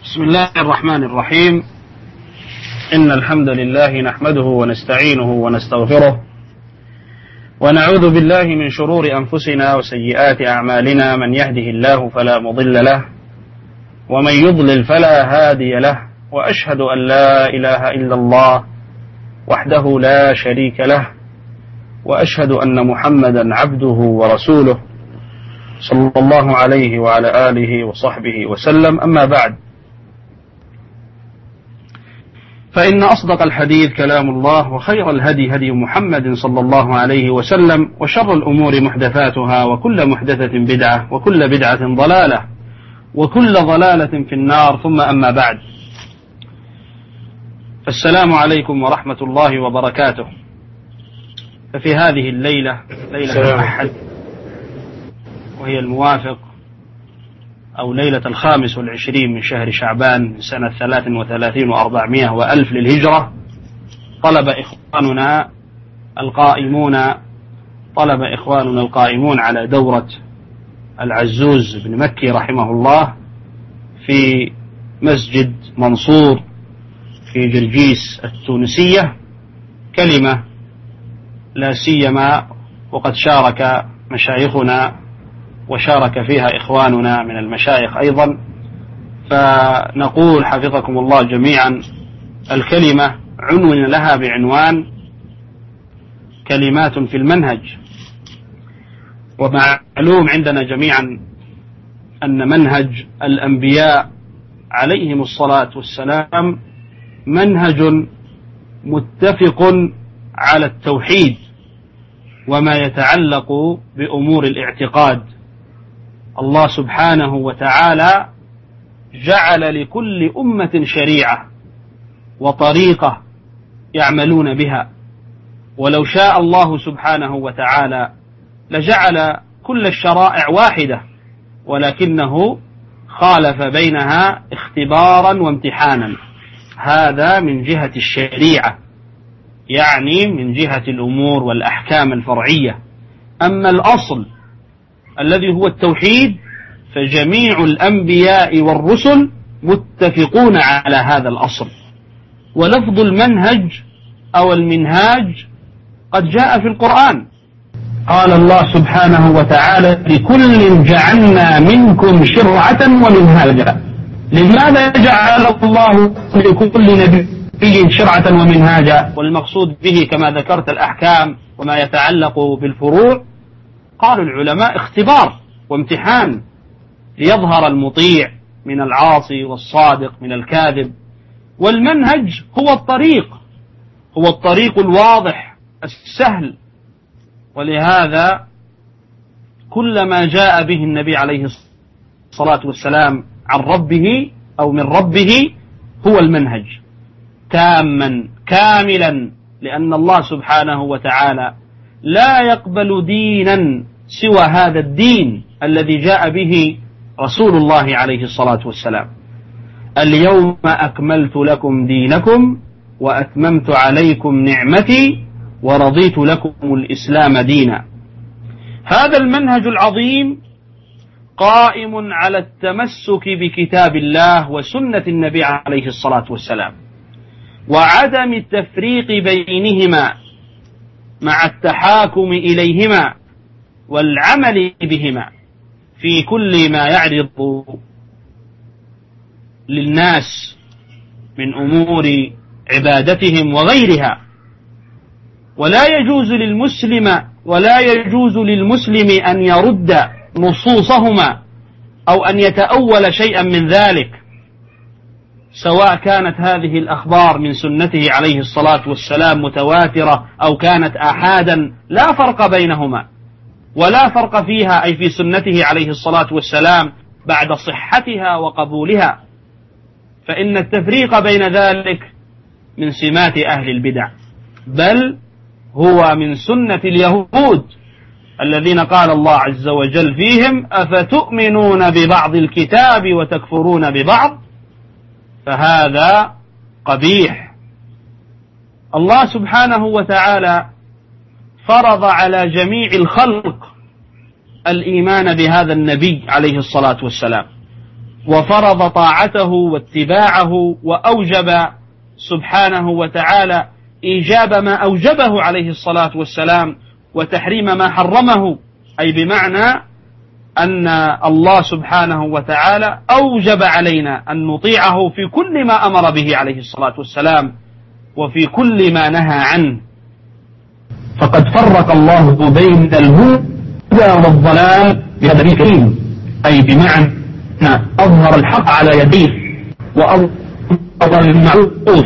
بسم الله الرحمن الرحيم. إن الحمد لله نحمده ونستعينه ونستغفره ونعوذ بالله من شرور أنفسنا وسيئات أعمالنا. من يهده الله فلا مضل له ومن يضلل فلا هادي له، وأشهد أن لا إله إلا الله وحده لا شريك له، وأشهد أن محمدا عبده ورسوله صلى الله عليه وعلى آله وصحبه وسلم. أما بعد، فإن أصدق الحديث كلام الله، وخير الهدي هدي محمد صلى الله عليه وسلم، وشر الأمور محدثاتها، وكل محدثة بدعة، وكل بدعة ضلالة، وكل ضلالة في النار. ثم أما بعد، فالسلام عليكم ورحمة الله وبركاته. ففي هذه الليلة، ليلة الأحد، وهي الموافق أو ليلة 25 من شهر شعبان من سنة 33 و400 وألف للهجرة، طلب إخواننا القائمون على دورة العزوز بن مكي رحمه الله في مسجد منصور في جرجيس التونسية كلمة لا سيما وقد شارك مشايخنا وشارك فيها إخواننا من المشايخ أيضا. فنقول حفظكم الله جميعا الكلمة عنون لها بعنوان كلمات في المنهج. ومعلوم عندنا جميعا أن منهج الأنبياء عليهم الصلاة والسلام منهج متفق على التوحيد وما يتعلق بأمور الاعتقاد. الله سبحانه وتعالى جعل لكل أمة شريعة وطريقة يعملون بها، ولو شاء الله سبحانه وتعالى لجعل كل الشرائع واحدة، ولكنه خالف بينها اختبارا وامتحانا. هذا من جهة الشريعة، يعني من جهة الأمور والأحكام الفرعية. أما الأصل الذي هو التوحيد فجميع الأنبياء والرسل متفقون على هذا الأصل. ولفظ المنهج أو المنهاج قد جاء في القرآن. قال الله سبحانه وتعالى: لكل جعلنا منكم شرعة ومنهاجا. لماذا جعل الله لكل نبي شرعة ومنهاجا؟ والمقصود به كما ذكرت الأحكام وما يتعلق بالفروع. قالوا العلماء: اختبار وامتحان ليظهر المطيع من العاصي والصادق من الكاذب. والمنهج هو الطريق الواضح السهل. ولهذا كلما جاء به النبي عليه الصلاة والسلام عن ربه أو من ربه هو المنهج تاما كاملا، لأن الله سبحانه وتعالى لا يقبل دينا سوى هذا الدين الذي جاء به رسول الله عليه الصلاة والسلام. اليوم أكملت لكم دينكم وأتممت عليكم نعمتي ورضيت لكم الإسلام دينا. هذا المنهج العظيم قائم على التمسك بكتاب الله وسنة النبي عليه الصلاة والسلام، وعدم التفريق بينهما مع التحاكم إليهما والعمل بهما في كل ما يعرض للناس من أمور عبادتهم وغيرها. ولا يجوز للمسلم أن يرد نصوصهما أو أن يتأول شيئا من ذلك، سواء كانت هذه الأخبار من سنته عليه الصلاة والسلام متواترة أو كانت آحادا، لا فرق بينهما ولا فرق فيها، أي في سنته عليه الصلاة والسلام بعد صحتها وقبولها. فإن التفريق بين ذلك من سمات أهل البدع، بل هو من سنة اليهود الذين قال الله عز وجل فيهم: أفتؤمنون ببعض الكتاب وتكفرون ببعض. فهذا قبيح. الله سبحانه وتعالى فرض على جميع الخلق الإيمان بهذا النبي عليه الصلاة والسلام، وفرض طاعته واتباعه، وأوجب سبحانه وتعالى إيجاب ما أوجبه عليه الصلاة والسلام وتحريم ما حرمه، أي بمعنى أن الله سبحانه وتعالى أوجب علينا أن نطيعه في كل ما أمر به عليه الصلاة والسلام وفي كل ما نهى عنه. فقد فرق الله بين الهدى والضلال بهذا الكريم، أي بمعنى أظهر الحق على يديه وأظهر المعروف.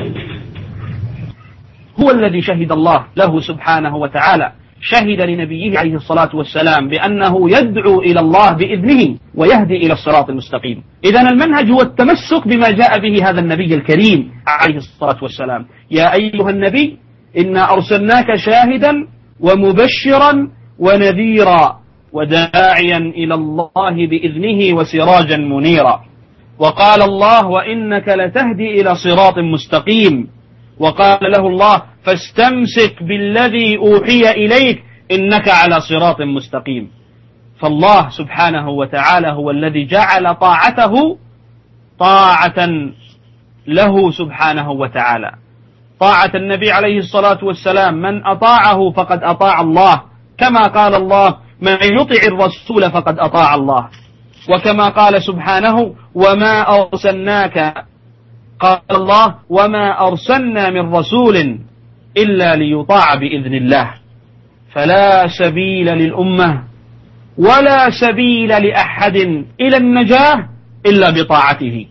هو الذي شهد الله له سبحانه وتعالى، شهد لنبيه عليه الصلاة والسلام بأنه يدعو إلى الله بإذنه ويهدي إلى الصراط المستقيم. إذن المنهج هو التمسك بما جاء به هذا النبي الكريم عليه الصلاة والسلام. يا أيها النبي إنا أرسلناك شاهدا ومبشرا ونذيرا وداعيا إلى الله بإذنه وسراجا منيرا. وقال الله وإنك لتهدي إلى صراط مستقيم. وقال له الله فاستمسك بالذي أوحي إليك إنك على صراط مستقيم. فالله سبحانه وتعالى هو الذي جعل طاعته طاعة له سبحانه وتعالى. طاعة النبي عليه الصلاة والسلام من أطاعه فقد أطاع الله، كما قال الله من يطع الرسول فقد أطاع الله. وكما قال سبحانه وما أرسلناك، قال الله وما أرسلنا من رسول إلا ليطاع بإذن الله. فلا سبيل للأمة ولا سبيل لأحد إلى النجاة إلا بطاعته.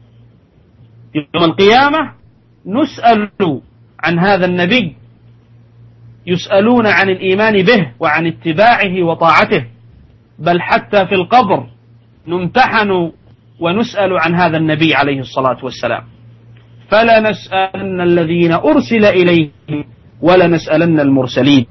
يوم القيامة نسأل عن هذا النبي، يسألون عن الإيمان به وعن اتباعه وطاعته، بل حتى في القبر نمتحن ونسأل عن هذا النبي عليه الصلاة والسلام. فلا نسألن الذين أرسل إليهم ولا نسألن المرسلين.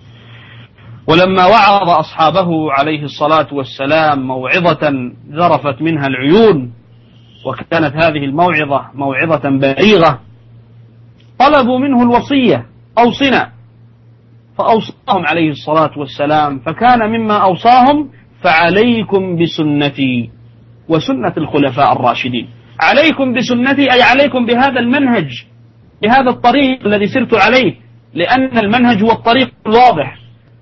ولما وعظ أصحابه عليه الصلاة والسلام موعظة ذرفت منها العيون، وكانت هذه الموعظة موعظة بليغة، طلبوا منه الوصية أوصنا، فأوصاهم عليه الصلاة والسلام. فكان مما أوصاهم فعليكم بسنتي وسنة الخلفاء الراشدين. عليكم بسنتي أي عليكم بهذا المنهج، بهذا الطريق الذي سرت عليه، لأن المنهج هو الطريق الواضح،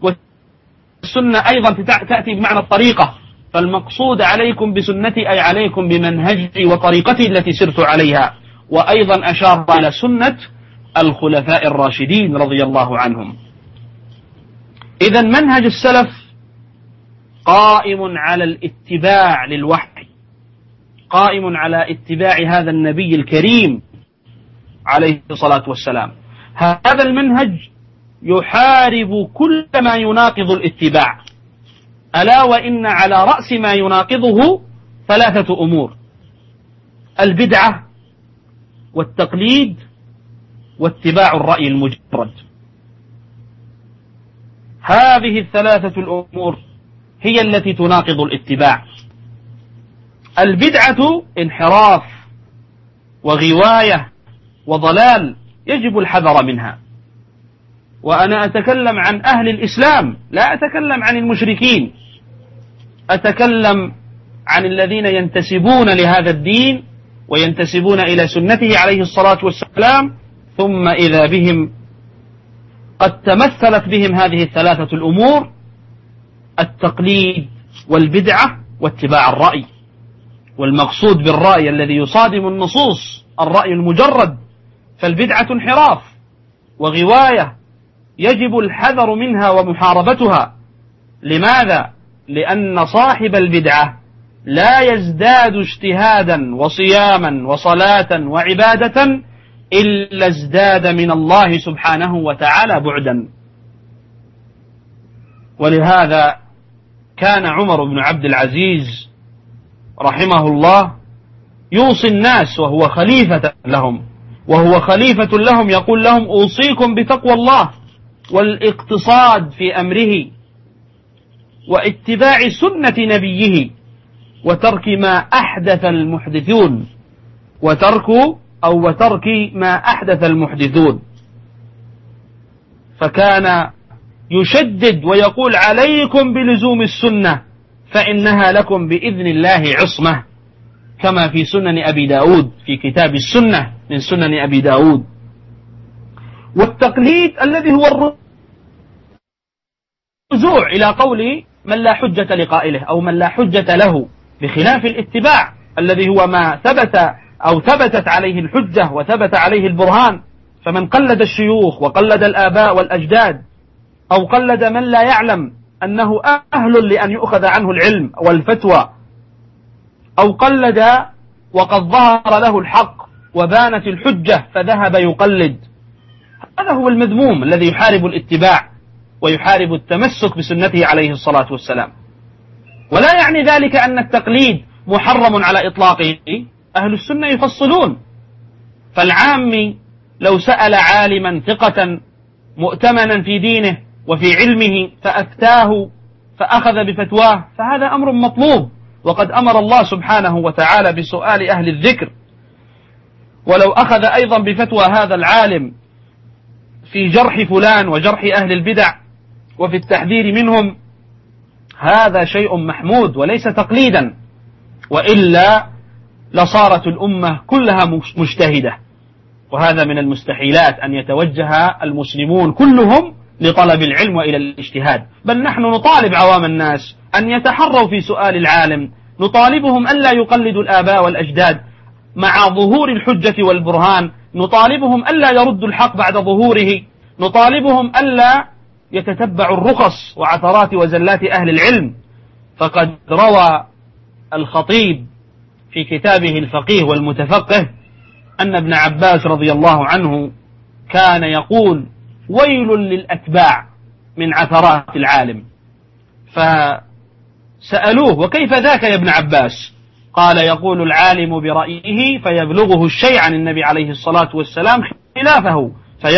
والسنة أيضا تأتي بمعنى الطريقة. فالمقصود عليكم بسنتي أي عليكم بمنهجي وطريقتي التي سرت عليها. وأيضا أشار إلى سنة الخلفاء الراشدين رضي الله عنهم. إذن منهج السلف قائم على الاتباع للوحي، قائم على اتباع هذا النبي الكريم عليه الصلاة والسلام. هذا المنهج يحارب كل ما يناقض الاتباع، ألا وإن على رأس ما يناقضه 3 أمور: البدعة والتقليد واتباع الرأي المجرد. هذه 3 الأمور هي التي تناقض الاتباع. البدعة انحراف وغواية وضلال يجب الحذر منها. وأنا أتكلم عن أهل الإسلام، لا أتكلم عن المشركين، أتكلم عن الذين ينتسبون لهذا الدين وينتسبون إلى سنته عليه الصلاة والسلام، ثم إذا بهم قد تمثلت بهم هذه 3 الأمور: التقليد والبدعة واتباع الرأي. والمقصود بالرأي الذي يصادم النصوص الرأي المجرد، فالبدعة انحراف وغواية يجب الحذر منها ومحاربتها. لماذا؟ لأن صاحب البدعة لا يزداد اجتهادا وصياما وصلاة وعبادة إلا ازداد من الله سبحانه وتعالى بعدا. ولهذا كان عمر بن عبد العزيز رحمه الله يوصي الناس وهو خليفة لهم، يقول لهم: أوصيكم بتقوى الله والاقتصاد في أمره واتباع سنة نبيه وترك ما أحدث المحدثون، وترك ما أحدث المحدثون. فكان يشدد ويقول: عليكم بلزوم السنة فإنها لكم بإذن الله عصمة. كما في سنن أبي داود، في كتاب السنة من سنن أبي داود. والتقليد الذي هو الرجوع إلى قول من لا حجة لقائله أو من لا حجة له، بخلاف الاتباع الذي هو ما ثبت أو ثبتت عليه الحجة وثبت عليه البرهان. فمن قلد الشيوخ وقلد الآباء والأجداد أو قلد من لا يعلم أنه أهل لأن يؤخذ عنه العلم والفتوى، أو قلد وقد ظهر له الحق وبانت الحجة فذهب يقلد، هذا هو المذموم الذي يحارب الاتباع ويحارب التمسك بسنته عليه الصلاة والسلام. ولا يعني ذلك أن التقليد محرم على إطلاقه، أهل السنة يفصلون. فالعامي لو سأل عالما ثقة مؤتمنا في دينه وفي علمه فأفتاه فأخذ بفتواه فهذا أمر مطلوب، وقد أمر الله سبحانه وتعالى بسؤال أهل الذكر. ولو أخذ أيضا بفتوى هذا العالم في جرح فلان وجرح أهل البدع وفي التحذير منهم، هذا شيء محمود وليس تقليدا، وإلا لصارت الأمة كلها مجتهدة، وهذا من المستحيلات أن يتوجه المسلمون كلهم لطلب العلم وإلى الاجتهاد. بل نحن نطالب عوام الناس أن يتحروا في سؤال العالم، نطالبهم ألا يقلدوا الآباء والأجداد مع ظهور الحجة والبرهان، نطالبهم ألا يردوا الحق بعد ظهوره، نطالبهم ألا يتتبعوا الرخص وعثرات وزلات أهل العلم. فقد روى الخطيب في كتابه الفقيه والمتفقه أن ابن عباس رضي الله عنه كان يقول: ويل للأتباع من عثرات العالم. فسألوه: وكيف ذاك يا ابن عباس؟ قال: يقول العالم برأيه فيبلغه الشيء عن النبي عليه الصلاة والسلام خلافه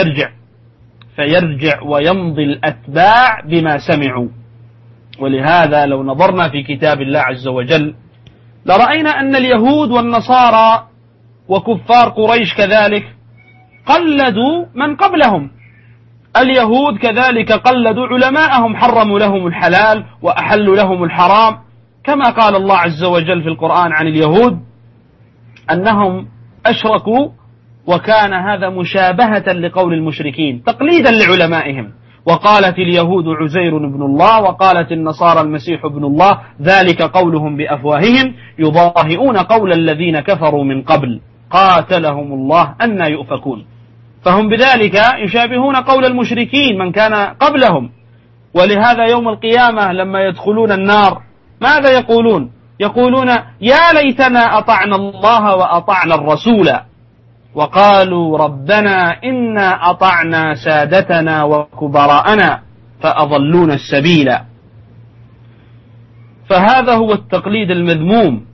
فيرجع ويمضي الأتباع بما سمعوا. ولهذا لو نظرنا في كتاب الله عز وجل لرأينا أن اليهود والنصارى وكفار قريش كذلك قلدوا من قبلهم. اليهود كذلك قلدوا علماءهم، حرموا لهم الحلال وأحلوا لهم الحرام، كما قال الله عز وجل في القرآن عن اليهود أنهم أشركوا، وكان هذا مشابهة لقول المشركين تقليدا لعلمائهم. وقالت اليهود عزير بن الله وقالت النصارى المسيح ابن الله، ذلك قولهم بأفواههم يضاهئون قول الذين كفروا من قبل قاتلهم الله أنى يؤفكون. فهم بذلك يشابهون قول المشركين من كان قبلهم. ولهذا يوم القيامة لما يدخلون النار ماذا يقولون؟ يقولون: يا ليتنا أطعنا الله وأطعنا الرسول، وقالوا ربنا إنا أطعنا سادتنا وكبراءنا فأضلونا السبيل. فهذا هو التقليد المذموم.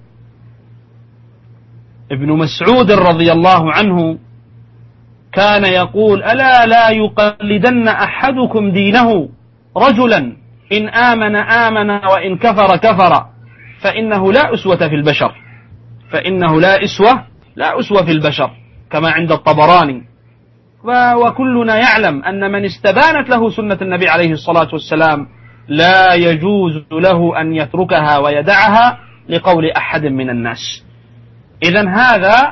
ابن مسعود رضي الله عنه كان يقول: ألا لا يقلدن أحدكم دينه رجلا إن آمن آمن وإن كفر كفر، فإنه لا أسوة في البشر، فإنه لا أسوة في البشر، كما عند الطبراني. وكلنا يعلم أن من استبانت له سنة النبي عليه الصلاة والسلام لا يجوز له أن يتركها ويدعها لقول أحد من الناس. إذن هذا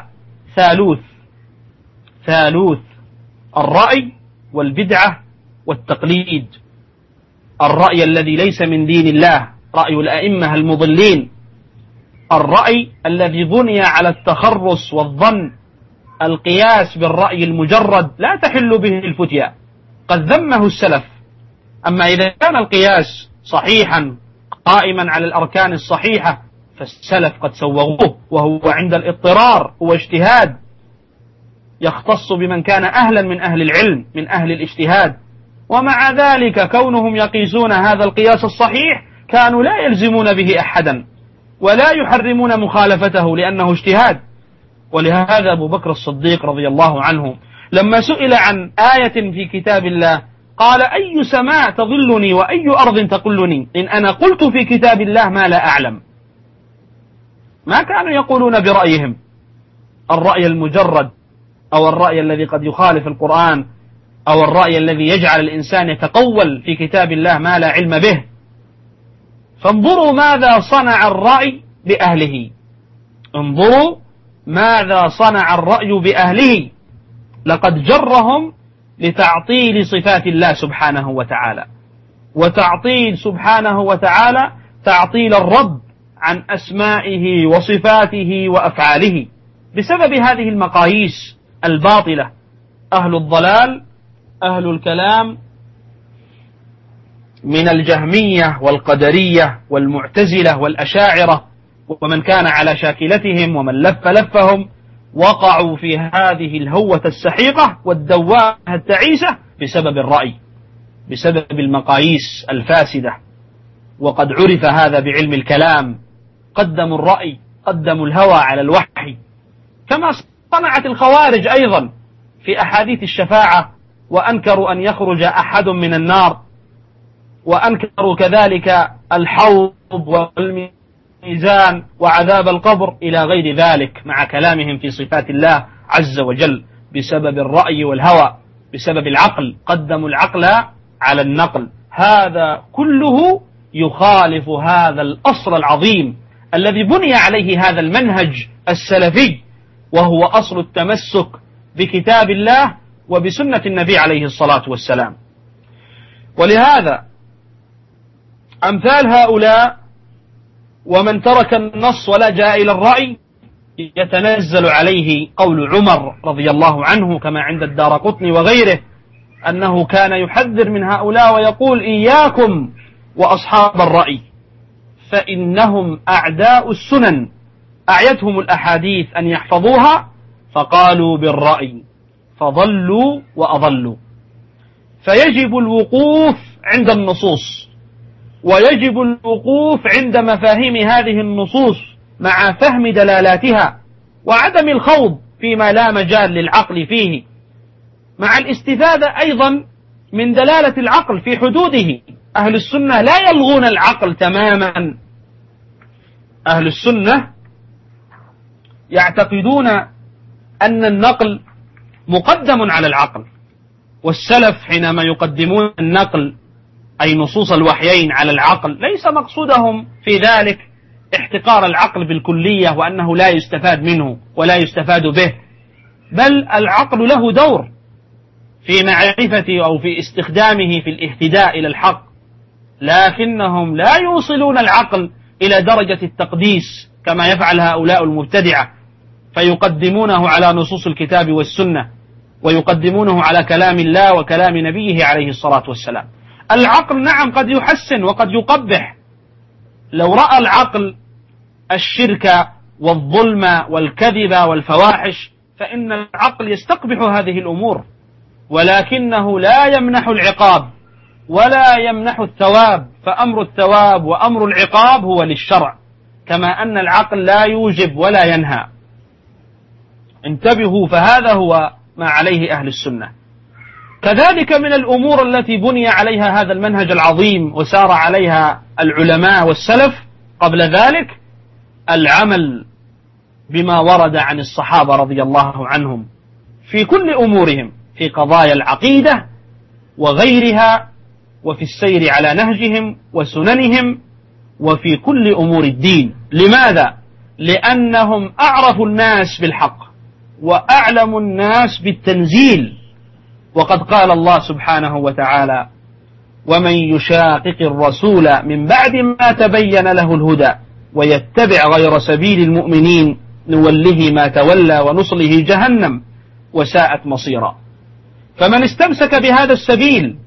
ثالوث الرأي والبدعة والتقليد. الرأي الذي ليس من دين الله، رأي الأئمة المضلين، الرأي الذي بني على التخرص والظن، القياس بالرأي المجرد لا تحل به الفتيا، قد ذمه السلف. أما إذا كان القياس صحيحا قائما على الأركان الصحيحة فالسلف قد سوغوه، وهو عند الاضطرار هو اجتهاد يختص بمن كان أهلا من أهل العلم من أهل الاجتهاد. ومع ذلك كونهم يقيسون هذا القياس الصحيح كانوا لا يلزمون به أحدا ولا يحرمون مخالفته لأنه اجتهاد. ولهذا أبو بكر الصديق رضي الله عنه لما سئل عن آية في كتاب الله قال: أي سماء تظلني وأي أرض تقلني إن أنا قلت في كتاب الله ما لا أعلم. ما كانوا يقولون برأيهم الرأي المجرد أو الرأي الذي قد يخالف القرآن أو الرأي الذي يجعل الإنسان يتقول في كتاب الله ما لا علم به. فانظروا ماذا صنع الرأي بأهله. انظروا ماذا صنع الرأي بأهله، لقد جرهم لتعطيل صفات الله سبحانه وتعالى، وتعطيل سبحانه وتعالى تعطيل الرب عن أسمائه وصفاته وأفعاله بسبب هذه المقاييس الباطلة. أهل الضلال، أهل الكلام من الجهمية والقدرية والمعتزلة والأشاعرة ومن كان على شاكلتهم ومن لف لفهم، وقعوا في هذه الهوة السحيقة والدوامة التعيسة بسبب الرأي، بسبب المقاييس الفاسدة. وقد عرف هذا بعلم الكلام، قدموا الرأي، قدموا الهوى على الوحي، كما صنعت الخوارج أيضا في أحاديث الشفاعة، وأنكروا أن يخرج أحد من النار، وأنكروا كذلك الحوض والميزان وعذاب القبر إلى غير ذلك، مع كلامهم في صفات الله عز وجل بسبب الرأي والهوى، بسبب العقل، قدموا العقل على النقل. هذا كله يخالف هذا الأصل العظيم الذي بني عليه هذا المنهج السلفي، وهو أصل التمسك بكتاب الله وبسنة النبي عليه الصلاة والسلام. ولهذا أمثال هؤلاء ومن ترك النص ولا جاء إلى الرأي يتنزل عليه قول عمر رضي الله عنه كما عند الدارقطني وغيره، أنه كان يحذر من هؤلاء ويقول: إياكم وأصحاب الرأي فإنهم أعداء السنن، أعيتهم الأحاديث أن يحفظوها فقالوا بالرأي فضلوا وأضلوا. فيجب الوقوف عند النصوص، ويجب الوقوف عند مفاهيم هذه النصوص مع فهم دلالاتها، وعدم الخوض فيما لا مجال للعقل فيه، مع الاستفادة أيضا من دلالة العقل في حدوده. أهل السنة لا يلغون العقل تماما، أهل السنة يعتقدون أن النقل مقدم على العقل، والسلف حينما يقدمون النقل أي نصوص الوحيين على العقل ليس مقصودهم في ذلك احتقار العقل بالكلية وأنه لا يستفاد منه ولا يستفاد به، بل العقل له دور في معرفة أو في استخدامه في الاهتداء إلى الحق، لكنهم لا يوصلون العقل إلى درجة التقديس كما يفعل هؤلاء المبتدعة، فيقدمونه على نصوص الكتاب والسنة، ويقدمونه على كلام الله وكلام نبيه عليه الصلاة والسلام. العقل نعم قد يحسن وقد يقبح، لو رأى العقل الشرك والظلم والكذب والفواحش فإن العقل يستقبح هذه الأمور، ولكنه لا يمنح العقاب ولا يمنح الثواب، فأمر الثواب وأمر العقاب هو للشرع، كما أن العقل لا يوجب ولا ينهى. انتبهوا، فهذا هو ما عليه أهل السنة. كذلك من الأمور التي بني عليها هذا المنهج العظيم وسار عليها العلماء والسلف قبل ذلك العمل بما ورد عن الصحابة رضي الله عنهم في كل أمورهم، في قضايا العقيدة وغيرها، وفي السير على نهجهم وسننهم، وفي كل أمور الدين. لماذا؟ لأنهم أعرفوا الناس بالحق وأعلم الناس بالتنزيل، وقد قال الله سبحانه وتعالى: ومن يشاقق الرسول من بعد ما تبين له الهدى ويتبع غير سبيل المؤمنين نوله ما تولى ونصله جهنم وساءت مصيرا. فمن استمسك بهذا السبيل،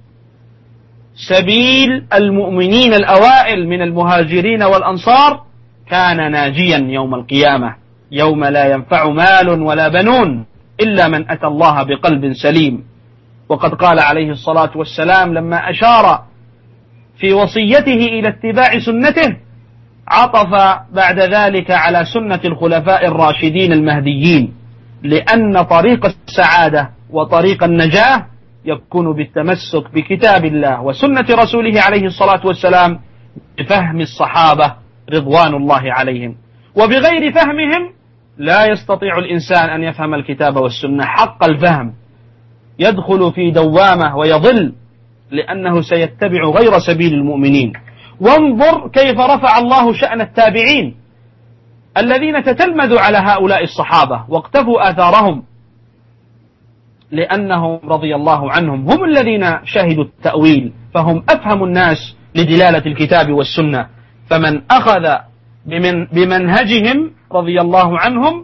سبيل المؤمنين الأوائل من المهاجرين والأنصار، كان ناجيا يوم القيامة، يوم لا ينفع مال ولا بنون إلا من أتى الله بقلب سليم. وقد قال عليه الصلاة والسلام لما أشار في وصيته إلى اتباع سنته، عطف بعد ذلك على سنة الخلفاء الراشدين المهديين، لأن طريق السعادة وطريق النجاة يكون بالتمسك بكتاب الله وسنة رسوله عليه الصلاة والسلام بفهم الصحابة رضوان الله عليهم. وبغير فهمهم لا يستطيع الإنسان أن يفهم الكتاب والسنة حق الفهم، يدخل في دوامة ويضل، لأنه سيتبع غير سبيل المؤمنين. وانظر كيف رفع الله شأن التابعين الذين تتلمذوا على هؤلاء الصحابة واقتفوا آثارهم، لأنهم رضي الله عنهم هم الذين شهدوا التأويل، فهم أفهم الناس لدلالة الكتاب والسنة. فمن أخذ بمنهجهم رضي الله عنهم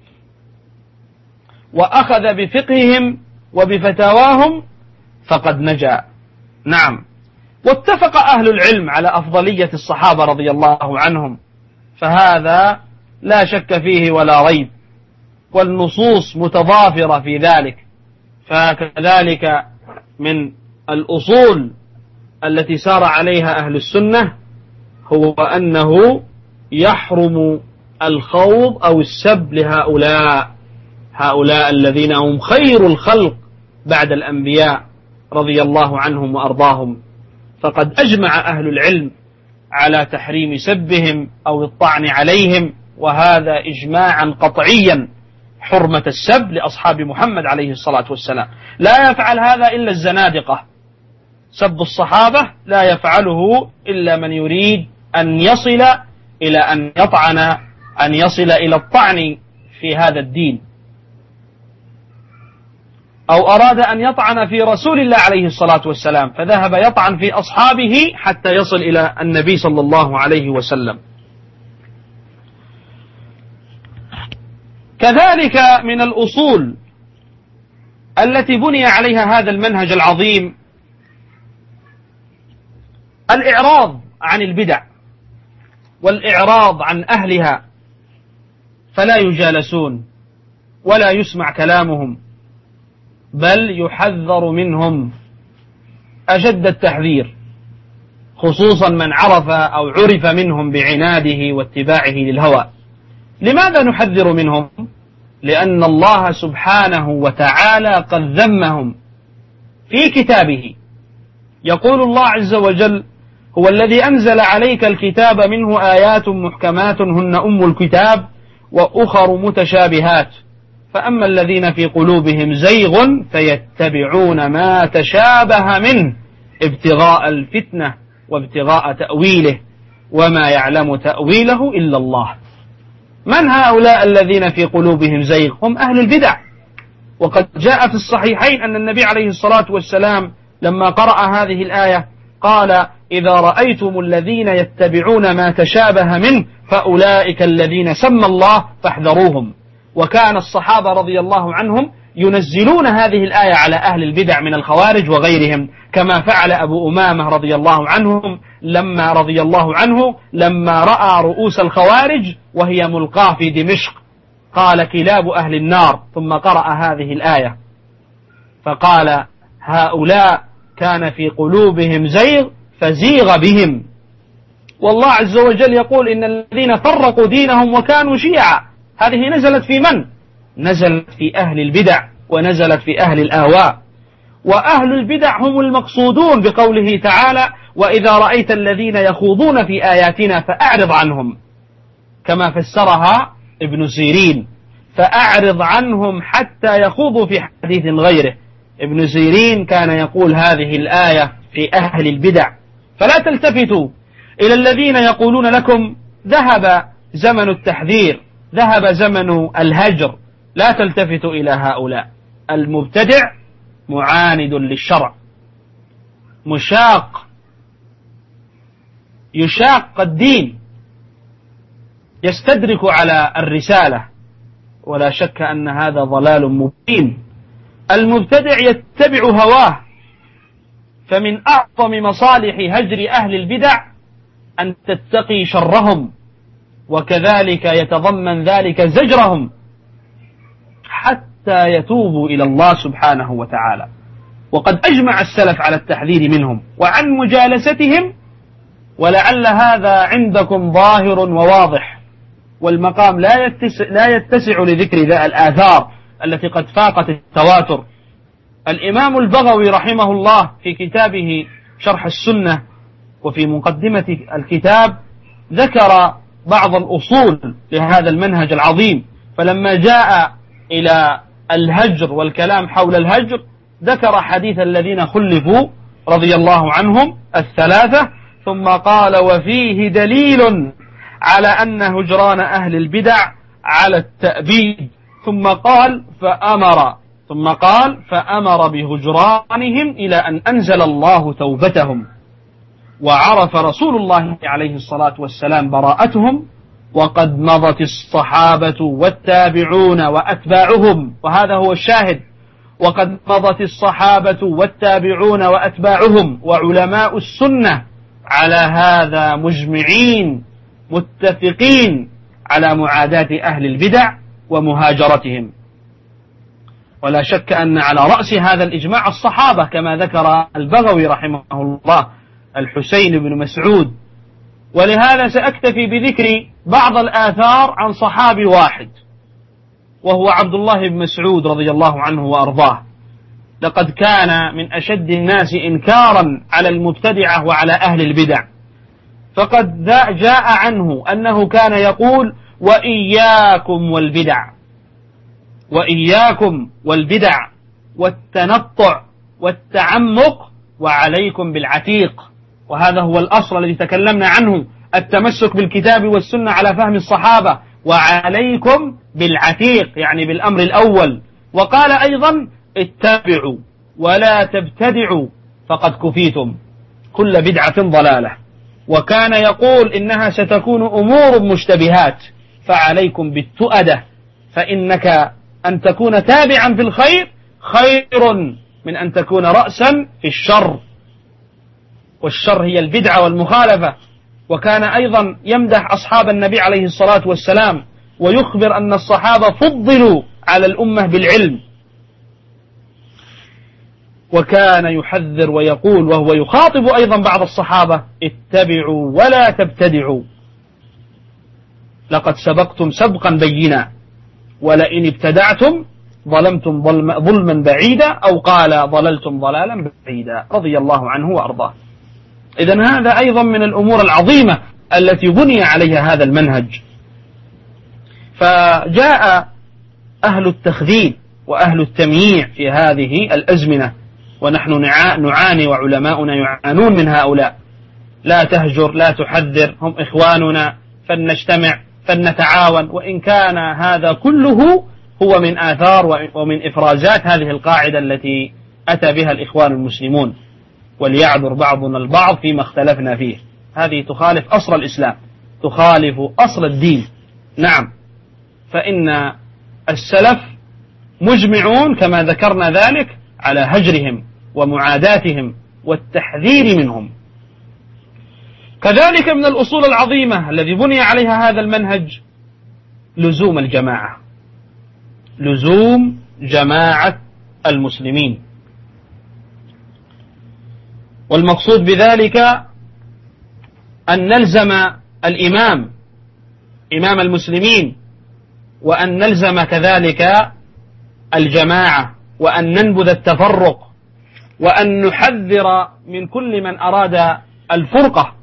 وأخذ بفقههم وبفتاواهم فقد نجا. نعم. واتفق أهل العلم على أفضلية الصحابة رضي الله عنهم، فهذا لا شك فيه ولا ريب، والنصوص متضافرة في ذلك. فكذلك من الأصول التي سار عليها أهل السنة هو أنه يحرم الخوض أو السب هؤلاء الذين هم خير الخلق بعد الأنبياء رضي الله عنهم وأرضاهم. فقد أجمع أهل العلم على تحريم سبهم أو الطعن عليهم، وهذا إجماعا قطعيا، حرمة السب لأصحاب محمد عليه الصلاة والسلام. لا يفعل هذا إلا الزنادقة، سب الصحابة لا يفعله إلا من يريد أن يصل إلى أن يطعن، أن يصل إلى الطعن في هذا الدين، أو أراد أن يطعن في رسول الله عليه الصلاة والسلام فذهب يطعن في أصحابه حتى يصل إلى النبي صلى الله عليه وسلم. كذلك من الأصول التي بني عليها هذا المنهج العظيم الإعراض عن البدع والإعراض عن أهلها، فلا يجالسون ولا يسمع كلامهم، بل يحذر منهم أشد التحذير، خصوصا من عرف أو عرف منهم بعناده واتباعه للهوى. لماذا نحذر منهم؟ لأن الله سبحانه وتعالى قد ذمهم في كتابه. يقول الله عز وجل: هو الذي أنزل عليك الكتاب منه آيات محكمات هن أم الكتاب وأخر متشابهات فأما الذين في قلوبهم زيغ فيتبعون ما تشابه منه ابتغاء الفتنة وابتغاء تأويله وما يعلم تأويله إلا الله. من هؤلاء الذين في قلوبهم زيغ؟ هم أهل البدع. وقد جاء في الصحيحين أن النبي عليه الصلاة والسلام لما قرأ هذه الآية قال: إذا رأيتم الذين يتبعون ما تشابه منه فأولئك الذين سمى الله فاحذروهم. وكان الصحابة رضي الله عنهم ينزلون هذه الآية على أهل البدع من الخوارج وغيرهم، كما فعل أبو أمامة رضي الله عنه لما رأى رؤوس الخوارج وهي ملقاة في دمشق قال: كلاب أهل النار، ثم قرأ هذه الآية فقال: هؤلاء كان في قلوبهم زيغ فزيغ بهم. والله عز وجل يقول: إن الذين فرقوا دينهم وكانوا شيعا. هذه نزلت في من؟ نزلت في أهل البدع ونزلت في أهل الآواء. وأهل البدع هم المقصودون بقوله تعالى: وإذا رأيت الذين يخوضون في آياتنا فأعرض عنهم، كما فسرها ابن سيرين: فأعرض عنهم حتى يخوضوا في حديث غيره. ابن سيرين كان يقول هذه الآية في أهل البدع. فلا تلتفتوا إلى الذين يقولون لكم ذهب زمن التحذير، ذهب زمن الهجر. لا تلتفتوا إلى هؤلاء. المبتدع معاند للشرع، يشاق الدين، يستدرك على الرسالة، ولا شك أن هذا ضلال مبين. المبتدع يتبع هواه، فمن أعظم مصالح هجر أهل البدع أن تتقي شرهم، وكذلك يتضمن ذلك زجرهم حتى يتوبوا إلى الله سبحانه وتعالى. وقد أجمع السلف على التحذير منهم وعن مجالستهم، ولعل هذا عندكم ظاهر وواضح، والمقام لا يتسع لذكر الآثار التي قد فاقت التواتر. الإمام البغوي رحمه الله في كتابه شرح السنة وفي مقدمة الكتاب ذكر بعض الأصول لهذا المنهج العظيم، فلما جاء إلى الهجر والكلام حول الهجر ذكر حديث الذين خلفوا رضي الله عنهم الثلاثة، ثم قال: وفيه دليل على أن هجران أهل البدع على التأبيد، ثم قال فأمر بهجرانهم إلى أن أنزل الله توبتهم، وعرف رسول الله عليه الصلاة والسلام براءتهم، وقد مضت الصحابة والتابعون وأتباعهم، وهذا هو الشاهد، وقد مضت الصحابة والتابعون وأتباعهم وعلماء السنة على هذا مجمعين متفقين على معاداة أهل البدع ومهاجرتهم. ولا شك أن على رأس هذا الإجماع الصحابة، كما ذكر البغوي رحمه الله الحسين بن مسعود. ولهذا سأكتفي بذكر بعض الآثار عن صحابي واحد، وهو عبد الله بن مسعود رضي الله عنه وأرضاه. لقد كان من أشد الناس إنكارا على المبتدعة وعلى أهل البدع، فقد جاء عنه أنه كان يقول: وإياكم والبدع والتنطع والتعمق، وعليكم بالعتيق. وهذا هو الأصل الذي تكلمنا عنه، التمسك بالكتاب والسنة على فهم الصحابة، وعليكم بالعتيق يعني بالأمر الأول. وقال أيضا: اتبعوا ولا تبتدعوا فقد كفيتم، كل بدعة ضلالة. وكان يقول: إنها ستكون أمور مشتبهات، فعليكم بالتؤدة، فإنك أن تكون تابعا في الخير خير من أن تكون رأسا في الشر، والشر هي البدعة والمخالفة. وكان أيضا يمدح أصحاب النبي عليه الصلاة والسلام، ويخبر أن الصحابة فضلوا على الأمة بالعلم. وكان يحذر ويقول، وهو يخاطب أيضا بعض الصحابة: اتبعوا ولا تبتدعوا، لقد سبقتم سبقا بينا، ولئن ابتدعتم ظلمتم ظلما بعيدا، أو قال ضللتم ضلالا بعيدا، رضي الله عنه وأرضاه. إذن هذا أيضا من الأمور العظيمة التي بني عليها هذا المنهج. فجاء أهل التخذيل وأهل التمييع في هذه الأزمنة، ونحن نعاني وعلماؤنا يعانون من هؤلاء. لا تهجر، لا تحذر، هم إخواننا، فلنجتمع فلنتعاون. وإن كان هذا كله هو من آثار ومن إفرازات هذه القاعدة التي أتى بها الإخوان المسلمون: وليعذر بعضنا البعض فيما اختلفنا فيه. هذه تخالف أصل الإسلام، تخالف أصل الدين. نعم، فإن السلف مجمعون كما ذكرنا ذلك على هجرهم ومعاداتهم والتحذير منهم. كذلك من الأصول العظيمة الذي بني عليها هذا المنهج لزوم الجماعة، لزوم جماعة المسلمين. والمقصود بذلك أن نلزم الإمام، إمام المسلمين، وأن نلزم كذلك الجماعة، وأن ننبذ التفرق، وأن نحذر من كل من أراد الفرقة.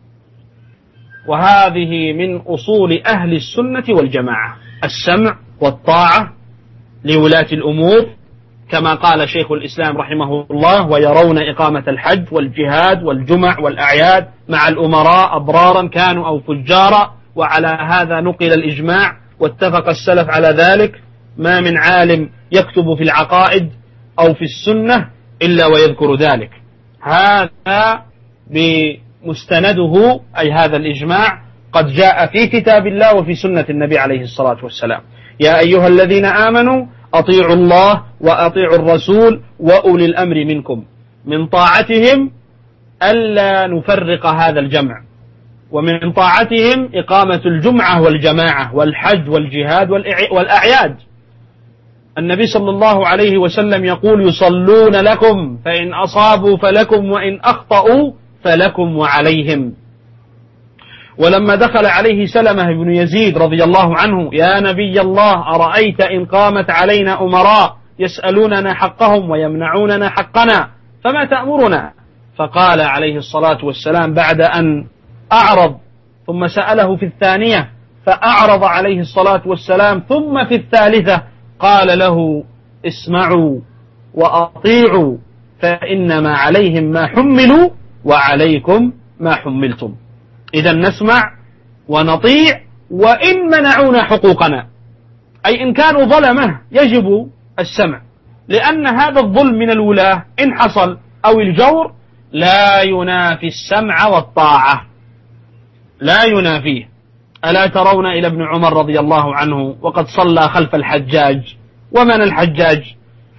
وهذه من أصول أهل السنة والجماعة: السمع والطاعة لولاة الأمور، كما قال شيخ الإسلام رحمه الله: ويرون إقامة الحج والجهاد والجمع والأعياد مع الأمراء أبرارا كانوا أو فجارا. وعلى هذا نقل الإجماع، واتفق السلف على ذلك. ما من عالم يكتب في العقائد أو في السنة إلا ويذكر ذلك. هذا بمستنده، أي هذا الإجماع، قد جاء في كتاب الله وفي سنة النبي عليه الصلاة والسلام: يا أيها الذين آمنوا أطيعوا الله وأطيعوا الرسول وأولي الأمر منكم. من طاعتهم ألا نفرق هذا الجمع، ومن طاعتهم إقامة الجمعة والجماعة والحج والجهاد والأعياد. النبي صلى الله عليه وسلم يقول: يصلون لكم، فإن أصابوا فلكم، وإن أخطأوا فلكم وعليهم. ولما دخل عليه سلمة بن يزيد رضي الله عنه: يا نبي الله، أرأيت إن قامت علينا أمراء يسألوننا حقهم ويمنعوننا حقنا، فما تأمرنا؟ فقال عليه الصلاة والسلام بعد أن أعرض، ثم سأله في الثانية فأعرض عليه الصلاة والسلام، ثم في الثالثة قال له: اسمعوا وأطيعوا، فإنما عليهم ما حملوا وعليكم ما حملتم. إذا نسمع ونطيع وإن منعونا حقوقنا، أي إن كانوا ظلمة يجب السمع، لأن هذا الظلم من الولاة إن حصل أو الجور لا ينافي السمع والطاعة، لا ينافيه. ألا ترون إلى ابن عمر رضي الله عنه وقد صلى خلف الحجاج؟ ومن الحجاج؟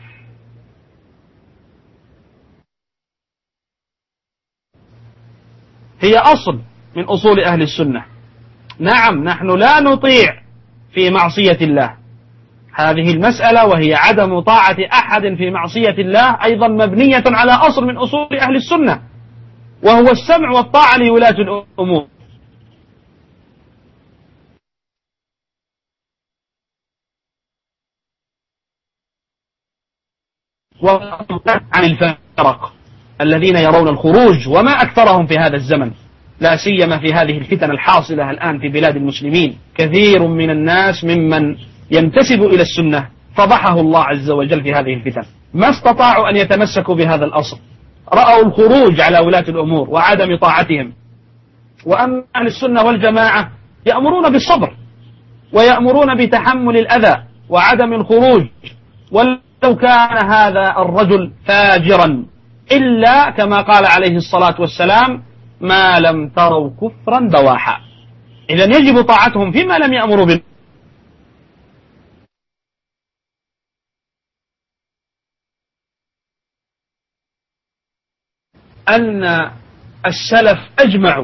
هي أصل من أصول أهل السنة. نعم، نحن لا نطيع في معصية الله، هذه المسألة وهي عدم طاعة أحد في معصية الله أيضا مبنية على أصل من أصول أهل السنة، وهو السمع والطاعة لولاة الأمور. عن الفرق الذين يرون الخروج، وما أكثرهم في هذا الزمن، لا سيما في هذه الفتن الحاصلة الآن في بلاد المسلمين. كثير من الناس ممن ينتسب إلى السنة فضحه الله عز وجل في هذه الفتن، ما استطاعوا أن يتمسكوا بهذا الأصل، رأوا الخروج على ولاة الأمور وعدم طاعتهم. وأما أهل السنة والجماعة يأمرون بالصبر ويأمرون بتحمل الأذى وعدم الخروج، ولو كان هذا الرجل فاجرا، إلا كما قال عليه الصلاة والسلام: ما لم تروا كفرا بواحا. إذن يجب طاعتهم فيما لم يأمروا به. أن السلف أجمعوا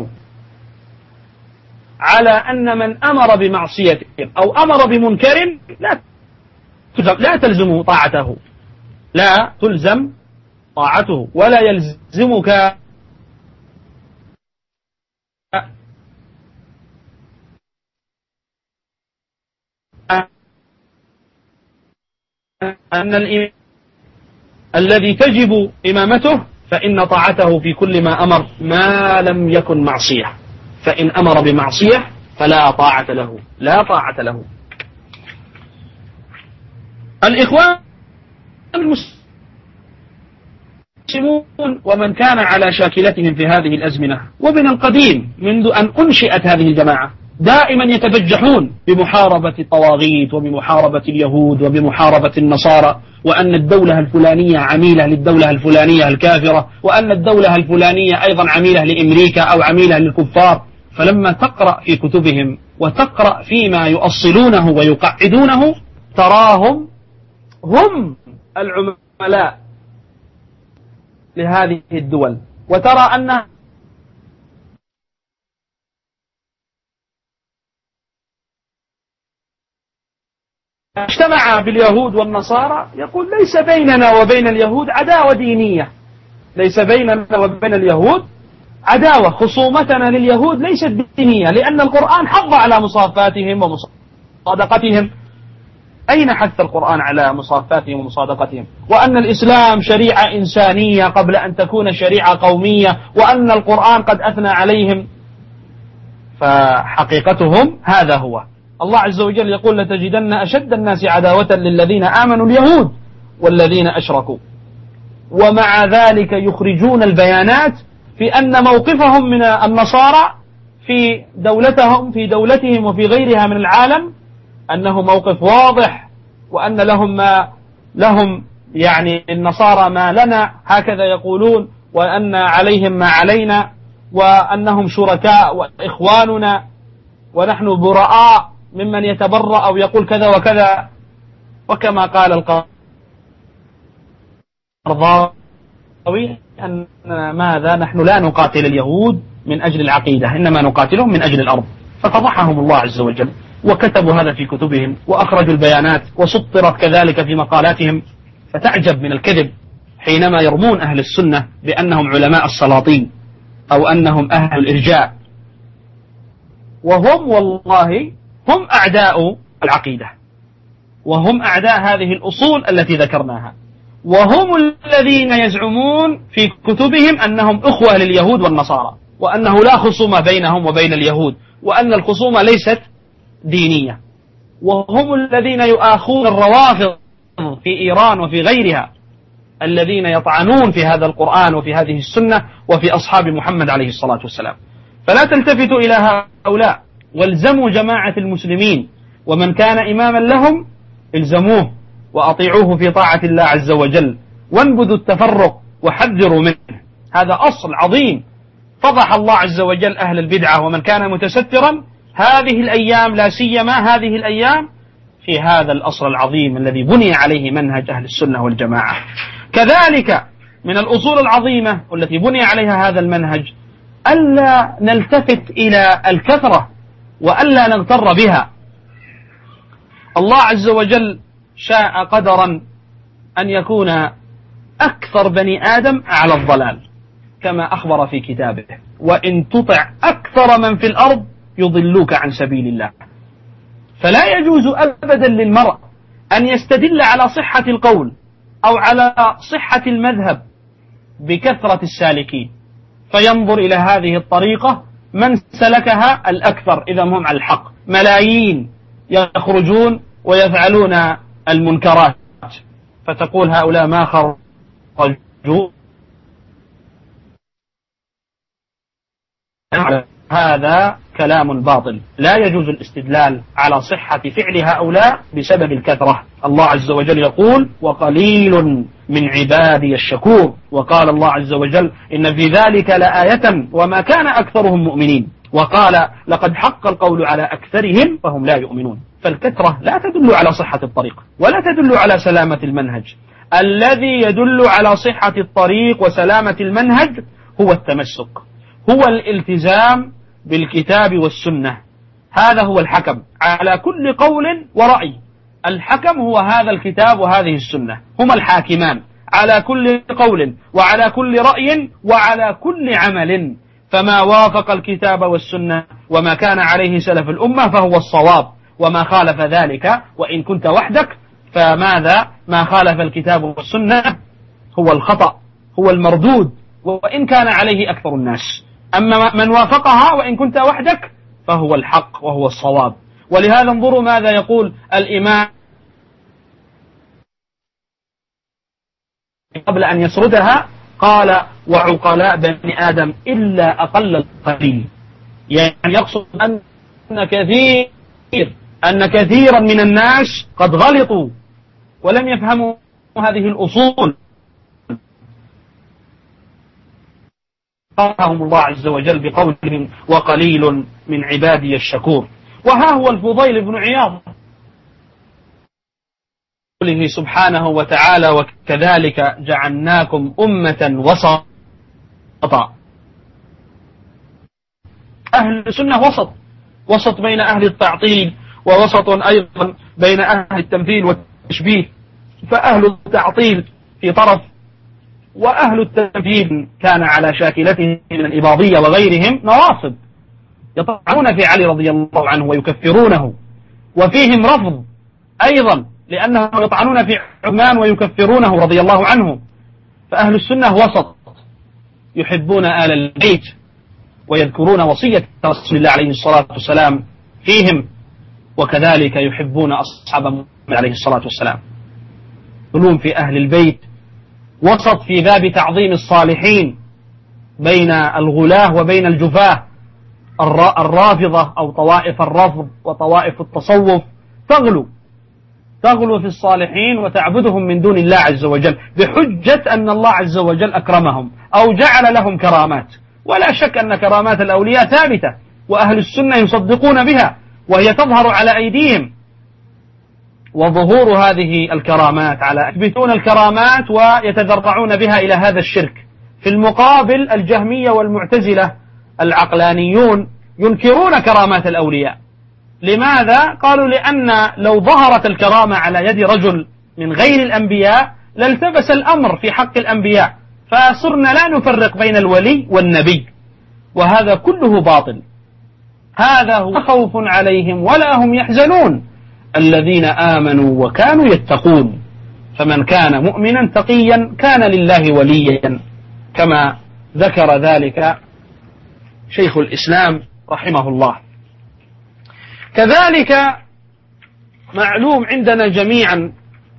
على أن من أمر بمعصية أو أمر بمنكر لا تلزم طاعته، لا تلزم طاعته، ولا يلزمك أن الإمام الذي تجب إمامته فإن طاعته في كل ما أمر ما لم يكن معصية، فإن أمر بمعصية فلا طاعة له، لا طاعة له. الإخوان المسلمون ومن كان على شاكلتهم في هذه الأزمنة ومن القديم منذ أن أنشئت هذه الجماعة دائما يتبجحون بمحاربة الطواغيت وبمحاربة اليهود وبمحاربة النصارى، وأن الدولة الفلانية عميلة للدولة الفلانية الكافرة، وأن الدولة الفلانية أيضا عميلة لأمريكا أو عميلة للكفار. فلما تقرأ في كتبهم وتقرأ فيما يؤصلونه ويقعدونه تراهم هم العملاء لهذه الدول، وترى أن اجتمع باليهود والنصارى يقول: ليس بيننا وبين اليهود عداوة دينية، ليس بيننا وبين اليهود عداوة، خصومتنا لليهود ليست دينية، لأن القرآن حض على مصافاتهم ومصادقتهم. أين حث القرآن على مصافاتهم ومصادقتهم؟ وأن الإسلام شريعة إنسانية قبل أن تكون شريعة قومية، وأن القرآن قد أثنى عليهم. فحقيقتهم هذا هو. الله عز وجل يقول: لتجدن أشد الناس عداوة للذين آمنوا اليهود والذين أشركوا. ومع ذلك يخرجون البيانات في أن موقفهم من النصارى في دولتهم وفي غيرها من العالم أنه موقف واضح، وأن لهم يعني النصارى ما لنا، هكذا يقولون، وأن عليهم ما علينا، وأنهم شركاء وإخواننا، ونحن براء ممن يتبرأ أو يقول كذا وكذا. وكما قال القرضاوي أن ماذا، نحن لا نقاتل اليهود من أجل العقيدة، إنما نقاتلهم من أجل الأرض. ففضحهم الله عز وجل، وكتبوا هذا في كتبهم وأخرجوا البيانات وسطرت كذلك في مقالاتهم. فتعجب من الكذب حينما يرمون أهل السنة بأنهم علماء السلاطين أو أنهم أهل الإرجاء، وهم والله هم أعداء العقيدة، وهم أعداء هذه الأصول التي ذكرناها، وهم الذين يزعمون في كتبهم أنهم أخوة لليهود والنصارى، وأنه لا خصومة بينهم وبين اليهود، وأن الخصومة ليست دينية. وهم الذين يؤاخون الروافض في إيران وفي غيرها الذين يطعنون في هذا القرآن وفي هذه السنة وفي أصحاب محمد عليه الصلاة والسلام. فلا تلتفتوا إلى هؤلاء، والزموا جماعة المسلمين، ومن كان إماما لهم الزموه وأطيعوه في طاعة الله عز وجل، وانبذوا التفرق وحذروا منه. هذا أصل عظيم فضح الله عز وجل أهل البدعة ومن كان متسترا هذه الأيام، لا سيما هذه الأيام، في هذا الأصل العظيم الذي بني عليه منهج أهل السنة والجماعة. كذلك من الأصول العظيمة والتي بني عليها هذا المنهج ألا نلتفت إلى الكثرة وألا نغتر بها. الله عز وجل شاء قدرا أن يكون أكثر بني آدم على الضلال كما أخبر في كتابه: وإن تطع أكثر من في الأرض يضلوك عن سبيل الله. فلا يجوز أبدا للمرء أن يستدل على صحة القول أو على صحة المذهب بكثرة السالكين، فينظر إلى هذه الطريقة من سلكها الأكثر إذا هم على الحق، ملايين يخرجون ويفعلون المنكرات، فتقول هؤلاء ما خرجوا. هذا كلام باطل، لا يجوز الاستدلال على صحة فعل هؤلاء بسبب الكثرة. الله عز وجل يقول: وقليل من عبادي الشكور. وقال الله عز وجل: إن في ذلك لآية وما كان أكثرهم مؤمنين. وقال: لقد حق القول على أكثرهم فهم لا يؤمنون. فالكثرة لا تدل على صحة الطريق ولا تدل على سلامة المنهج. الذي يدل على صحة الطريق وسلامة المنهج هو التمسك، هو الالتزام بالكتاب والسنة. هذا هو الحكم على كل قول ورأي. الحكم هو هذا الكتاب وهذه السنة، هما الحاكمان على كل قول وعلى كل رأي وعلى كل عمل. فما وافق الكتاب والسنة وما كان عليه سلف الأمة فهو الصواب، وما خالف ذلك وإن كنت وحدك فماذا؟ ما خالف الكتاب والسنة هو الخطأ، هو المردود، وإن كان عليه أكثر الناس. أما من وافقها وإن كنت وحدك فهو الحق وهو الصواب. ولهذا انظروا ماذا يقول الإمام قبل أن يسردها، قال: وعقلاء بني آدم إلا أقل القليل. يعني يقصد أن كثيرا من الناس قد غلطوا ولم يفهموا هذه الأصول، قالهم الله عز وجل بقولهم: وقليل من عبادي الشكور. وها هو الفضيل بن عياض قوله سبحانه وتعالى: وكذلك جعلناكم أمة وسطا. أهل السنة وسط بين أهل التعطيل، ووسط أيضا بين أهل التمثيل والتشبيه. فأهل التعطيل في طرف، وأهل التمثيل كان على شاكلته من الإباضية وغيرهم نواصب يطعنون في علي رضي الله عنه ويكفرونه، وفيهم رفض أيضا لأنهم يطعنون في عثمان ويكفرونه رضي الله عنه. فأهل السنة وسط، يحبون آل البيت ويذكرون وصية رسول الله عليه الصلاة والسلام فيهم، وكذلك يحبون أصحاب محمد عليه الصلاة والسلام. يقولون في أهل البيت وسط في باب تعظيم الصالحين بين الغلاة وبين الجفاة. الرافضة أو طوائف الرفض وطوائف التصوف تغلو في الصالحين وتعبدهم من دون الله عز وجل بحجة أن الله عز وجل أكرمهم أو جعل لهم كرامات. ولا شك أن كرامات الأولياء ثابتة، وأهل السنة يصدقون بها وهي تظهر على أيديهم. وظهور هذه الكرامات على يثبتون الكرامات ويتذرعون بها إلى هذا الشرك. في المقابل الجهمية والمعتزلة العقلانيون ينكرون كرامات الأولياء. لماذا؟ قالوا لأن لو ظهرت الكرامة على يد رجل من غير الأنبياء لالتبس الأمر في حق الأنبياء، فصرنا لا نفرق بين الولي والنبي، وهذا كله باطل. هذا هو خوف عليهم ولا هم يحزنون الذين آمنوا وكانوا يتقون. فمن كان مؤمنا تقيا كان لله وليا، كما ذكر ذلك شيخ الإسلام رحمه الله. كذلك معلوم عندنا جميعا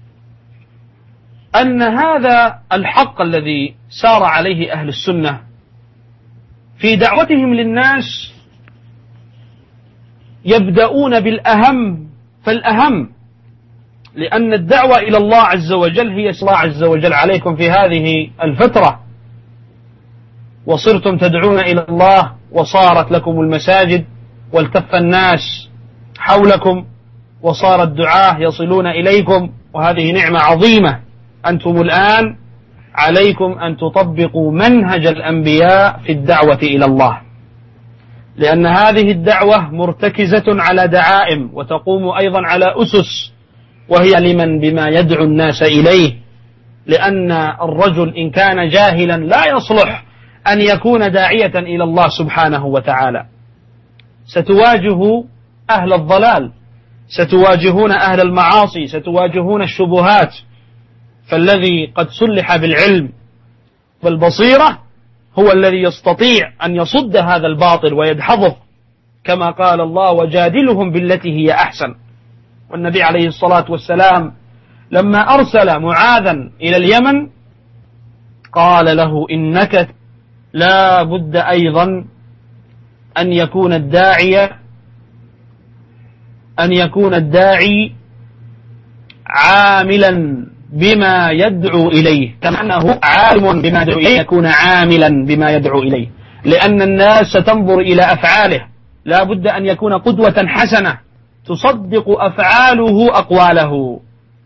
أن هذا الحق الذي سار عليه أهل السنة في دعوتهم للناس يبدأون بالأهم فالأهم، لأن الدعوة إلى الله عز وجل هي الله عز وجل عليكم في هذه الفترة، وصرتم تدعون إلى الله وصارت لكم المساجد والتف الناس حولكم وصار الدعاة يصلون إليكم، وهذه نعمة عظيمة. أنتم الآن عليكم أن تطبقوا منهج الأنبياء في الدعوة إلى الله، لأن هذه الدعوة مرتكزة على دعائم وتقوم أيضا على أسس، وهي لمن بما يدعو الناس إليه، لأن الرجل إن كان جاهلا لا يصلح أن يكون داعية إلى الله سبحانه وتعالى. ستواجه أهل الضلال، ستواجهون أهل المعاصي، ستواجهون الشبهات، فالذي قد سلح بالعلم والبصيرة هو الذي يستطيع أن يصد هذا الباطل ويدحضه، كما قال الله: وجادلهم بالتي هي أحسن. والنبي عليه الصلاة والسلام لما أرسل معاذا إلى اليمن قال له: إنك لا بد أيضا أن يكون الداعي عاملا بما يدعو إليه، كما أنه عالم بما يدعو إليه يكون عاملا بما يدعو إليه، لأن الناس ستنظر إلى أفعاله، لا بد أن يكون قدوة حسنة تصدق أفعاله أقواله،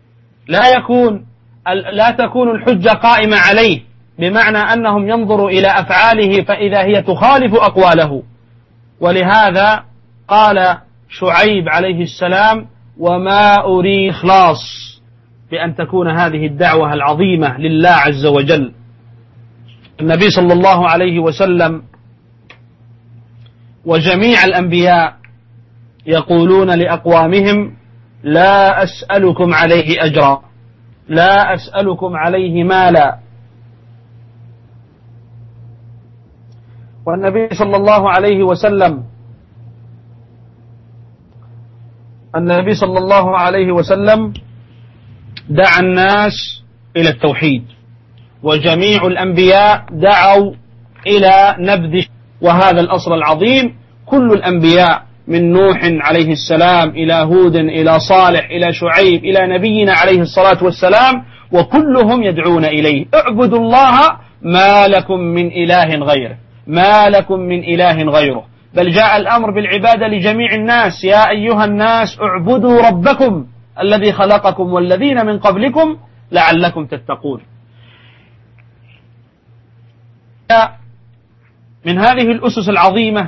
لا تكون الحجة قائمة عليه، بمعنى أنهم ينظروا إلى أفعاله فإذا هي تخالف أقواله. ولهذا قال شعيب عليه السلام: وما أريد إخلاص، بأن تكون هذه الدعوة العظيمة لله عز وجل. النبي صلى الله عليه وسلم وجميع الأنبياء يقولون لأقوامهم: لا أسألكم عليه أجرا، لا أسألكم عليه مالا. والنبي صلى الله عليه وسلم دعا الناس إلى التوحيد، وجميع الأنبياء دعوا إلى نبذ وهذا الأصل العظيم. كل الأنبياء من نوح عليه السلام إلى هود إلى صالح إلى شعيب إلى نبينا عليه الصلاة والسلام، وكلهم يدعون إليه: اعبدوا الله ما لكم من إله غيره، ما لكم من إله غيره. بل جاء الأمر بالعبادة لجميع الناس: يا أيها الناس اعبدوا ربكم الذي خلقكم والذين من قبلكم لعلكم تتقون. من هذه الأسس العظيمة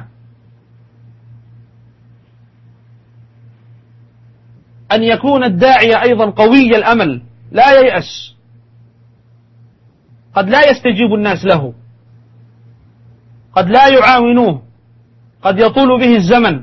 أن يكون الداعية أيضا قوي الأمل، لا ييأس. قد لا يستجيب الناس له، قد لا يعاونوه، قد يطول به الزمن.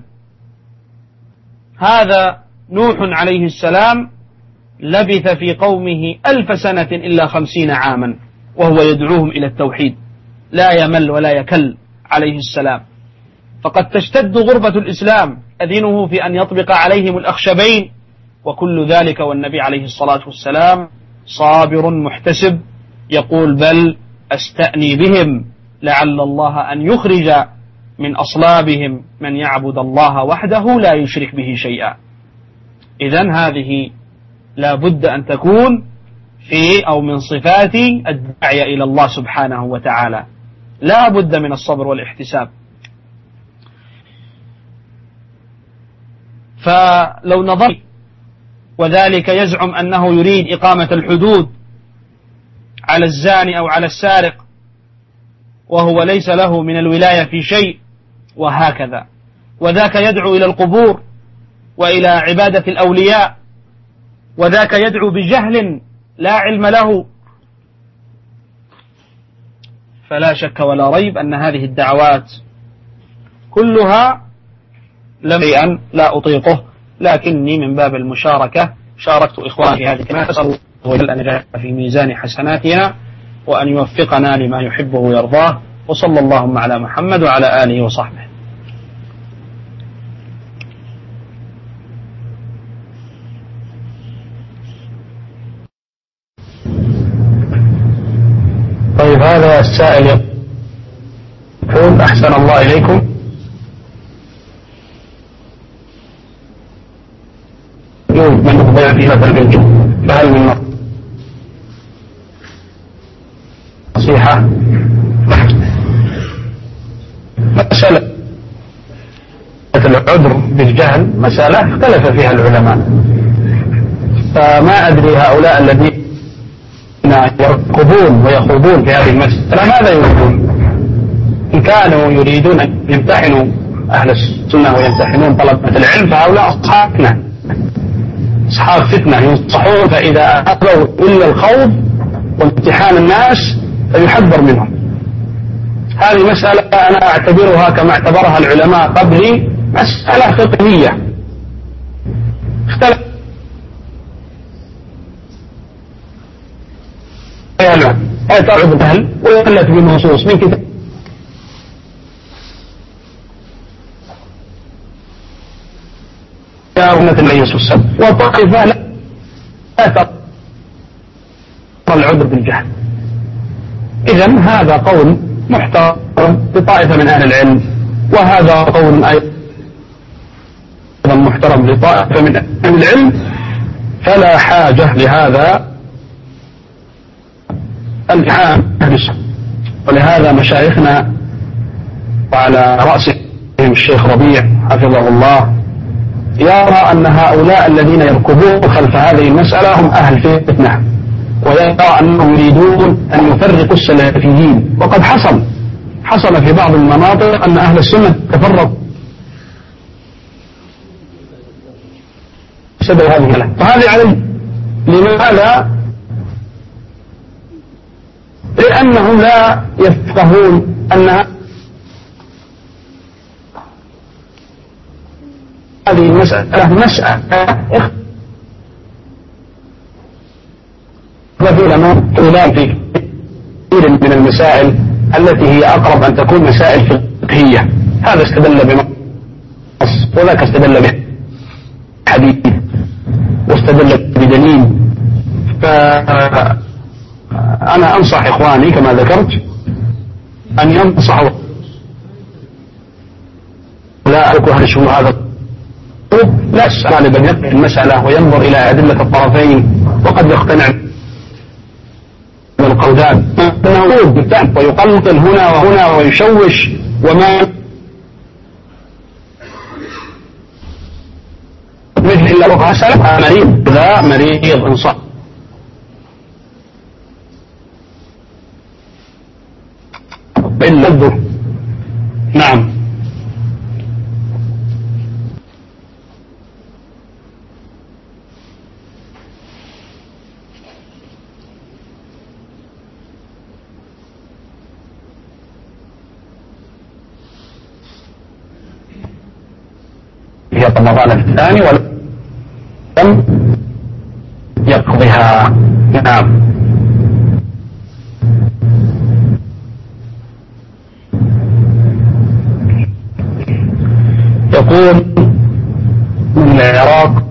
هذا نوح عليه السلام لبث في قومه 1000 سنة إلا 50 عاما وهو يدعوهم إلى التوحيد، لا يمل ولا يكل عليه السلام. فقد تشتد غربة الإسلام، أذنه في أن يطبق عليهم الأخشبين وكل ذلك، والنبي عليه الصلاة والسلام صابر محتسب، يقول: بل أستأني بهم لعل الله أن يخرج من أصلابهم من يعبد الله وحده لا يشرك به شيئا. إذن هذه لا بد أن تكون في أو من صفات الداعية إلى الله سبحانه وتعالى، لا بد من الصبر والاحتساب. فلو نظر وذلك يزعم أنه يريد إقامة الحدود على الزاني أو على السارق وهو ليس له من الولاية في شيء، وهكذا، وذاك يدعو إلى القبور وإلى عبادة الأولياء، وذاك يدعو بجهل لا علم له، فلا شك ولا ريب أن هذه الدعوات كلها لم لا أطيقه، لكني من باب المشاركة شاركت إخواني في هذه الكلمات، أسأل الله أن يجعل في ميزان حسناتنا وأن يوفقنا لما يحبه ويرضاه، وصلى اللهم على محمد وعلى آله وصحبه. طيب، هذا السائل يقول: أحسن الله إليكم، فيها بالجو، فهل من نصيحة؟ مسألة العذر بالجهل مسألة اختلف فيها العلماء، فما أدري هؤلاء الذين يركضون ويخوضون في هذه المسألة ماذا يريدون؟ إن كانوا يريدون أن يمتحنوا أهل السنة ويمتحنون طلبة العلم فهؤلاء أصحاب فتنة ينصحون، فإذا أبوا إلا الخوض وامتحان الناس فيحذر منهم. هذه مسألة أنا أعتبرها كما اعتبرها العلماء قبلي مسألة فقهية اختلف هي تعرض الأهل ويقلت بالنصوص من كتاب سنة النبي صلى الله عليه وسلم، وطائفة لا ترى العذر بالجهل. إذن هذا قول محترم لطائفة من أهل العلم، وهذا قول أيضا محترم لطائفة من أهل العلم، فلا حاجة لهذا الامتحان أهل السنة. ولهذا مشايخنا وعلى رأسهم الشيخ ربيع حفظه الله يرى أن هؤلاء الذين يركضون خلف هذه المسألة هم أهل فتنة، ويرى أنهم يريدون أن يفرقوا السلفيين، وقد حصل في بعض المناطق أن أهل السنة تفرقوا بسبب هذه المسألة. فهذه عليه لماذا؟ لأنهم لا يفقهون أن هذه المسألة مسألة خلاف في كثير من المسائل التي هي أقرب أن تكون مسائل فقهية. هذا استدل بنص وذاك استدل بحديث واستدل بدليل. فأنا أنصح إخواني كما ذكرت أن ينصحوا لا أكره شو هذا لا طالب أن يقف المسألة وينظر إلى أدلة الطرفين وقد يقتنع بالقولان، أنه يقول بالتعب ويقلقل هنا وهنا ويشوش وما مثل إلا وقع سلف مريض، ذا مريض انصح. إلا الذر. نعم. هي رمضان الثاني ولم يقضيها. نعم. يقول من العراق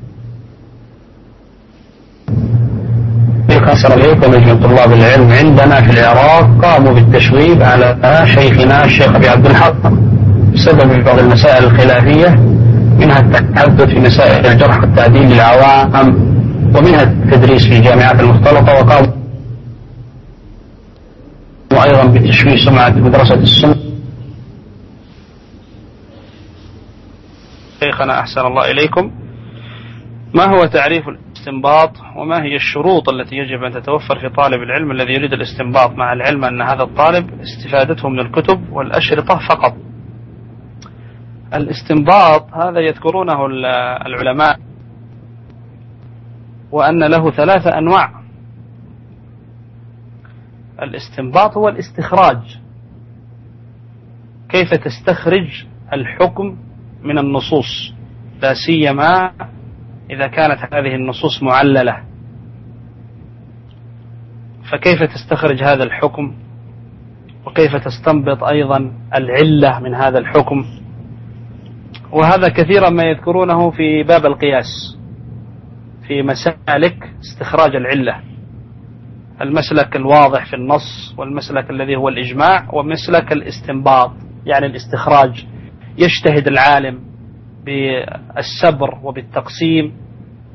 يكسر عليكم لجنة طلاب العلم عندنا في العراق قاموا بالتشويب على شيخنا الشيخ أبي عبد الحق بسبب بعض المسائل الخلافية، منها التحدث في مسائل الجرح والتعديل للعوام، ومنها التدريس في الجامعات المختلطة، وقاموا أيضا بتشويه سمعة مدرسة السنة. شيخنا أحسن الله إليكم، ما هو تعريف الاستنباط وما هي الشروط التي يجب أن تتوفر في طالب العلم الذي يريد الاستنباط، مع العلم أن هذا الطالب استفادته من الكتب والأشرطة فقط؟ الاستنباط هذا يذكرونه العلماء وأن له 3 أنواع. الاستنباط هو الاستخراج، كيف تستخرج الحكم من النصوص، لا سيما إذا كانت هذه النصوص معللة، فكيف تستخرج هذا الحكم، وكيف تستنبط أيضا العلة من هذا الحكم. وهذا كثيرا ما يذكرونه في باب القياس في مسالك استخراج العلة، المسلك الواضح في النص والمسلك الذي هو الإجماع ومسلك الاستنباط يعني الاستخراج. يجتهد العالم بالسبر وبالتقسيم